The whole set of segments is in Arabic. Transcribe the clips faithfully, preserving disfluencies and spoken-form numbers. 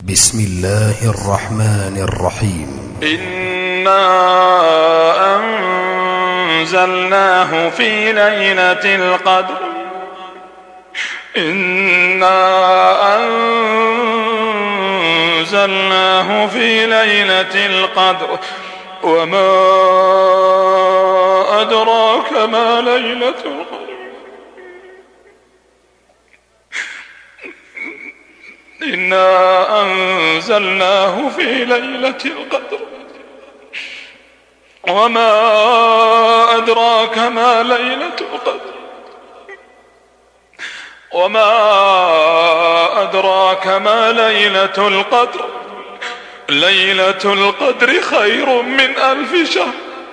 بسم الله الرحمن الرحيم. إنا أنزلناه في ليلة القدر إنا أنزلناه في ليلة القدر وما أدراك ما ليلة القدر إنا أنزلناه في ليلة القدر وما أدراك ما ليلة القدر وما أدراك ما ليلة القدر ليلة القدر خير من ألف شهر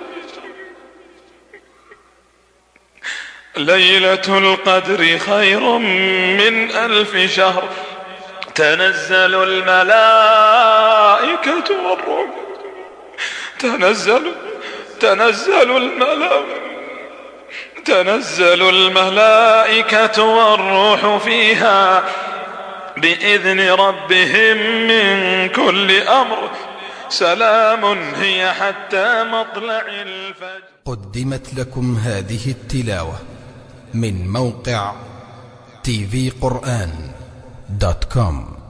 ليلة القدر خير من ألف شهر تنزل الملائكة والروح تنزل تنزل الملائكة تنزل الملائكة والروح فيها بإذن ربهم من كل أمر سلام هي حتى مطلع الفجر. قدمت لكم هذه التلاوة من موقع تي في قرآن دوت كوم.